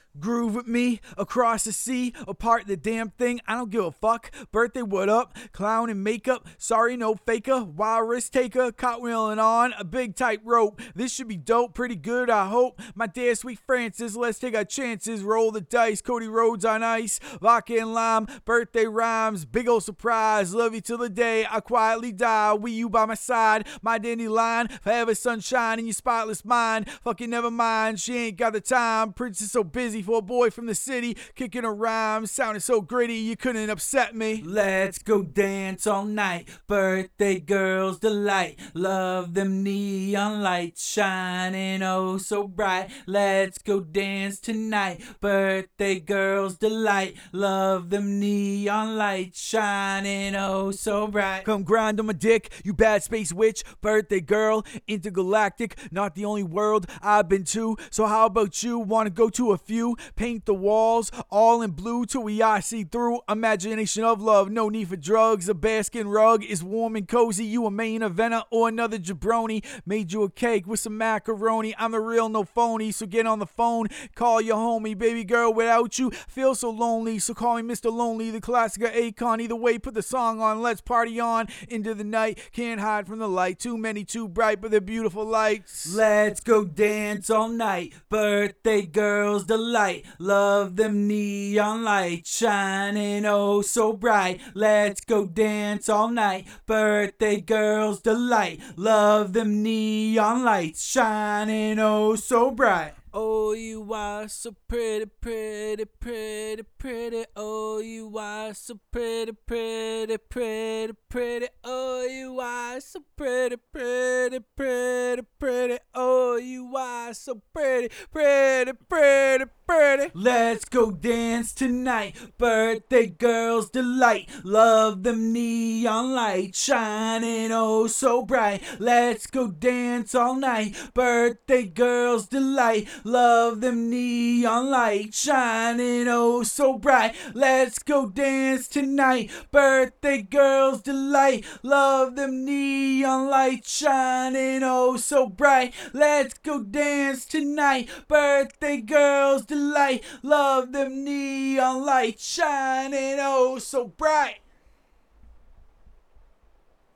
Groove with me across the sea, apart the damn thing. I don't give a fuck. Birthday, what up? Clown and makeup. Sorry, no faker. Wild risk taker. Cartwheeling on a big tight rope. This should be dope. Pretty good, I hope. My dear sweet Francis, let's take our chances. Roll the dice. Cody Rhodes on ice. Vodka and lime. Birthday rhymes. Big ol' surprise. Love you till the day I quietly die. We you by my side. My dandelion. Forever sunshine in your spotless mind. Fucking never mind. She ain't got the time. Princess so busy for a boy from the city, kicking a rhyme, sounding so gritty, you couldn't upset me. Let's go dance all night, birthday girls delight, love them neon lights shining oh so bright. Let's go dance tonight, birthday girls delight, love them neon lights shining oh so bright. Come grind on my dick, you bad space witch, birthday girl, intergalactic, not the only world I've been to, so how about you, wanna go to a few? Paint the walls all in blue till we eye see through. Imagination of love, no need for drugs. A baskin rug is warm and cozy. You a main eventer or another jabroni. Made you a cake with some macaroni. I'm the real, no phony, so get on the phone. Call your homie, baby girl. Without you, feel so lonely. So call me Mr. Lonely, the classic Akon. Either way, put the song on. Let's party on into the night. Can't hide from the light. Too many, too bright, but they're beautiful lights. Let's go dance all night. Birthday girls delight. Love them neon lights shining oh so bright. Let's go dance all night. Birthday girls delight. Love them neon lights shining oh so bright. Oh, you are so pretty, pretty, pretty, pretty. Oh, you are so pretty, pretty, pretty, pretty. Oh, you are so pretty, pretty, pretty, pretty. Oh, you are so pretty, pretty, pretty, pretty. Let's go dance tonight. Birthday girls delight. Love them neon lights shining oh so bright. Let's go dance all night. Birthday girls delight. Love them neon lights shining oh so bright. Let's go dance tonight. Birthday girls delight. Love them neon lights shining oh so bright. Let's go dance tonight. Birthday girls delight. Love them neon lights shining oh so bright.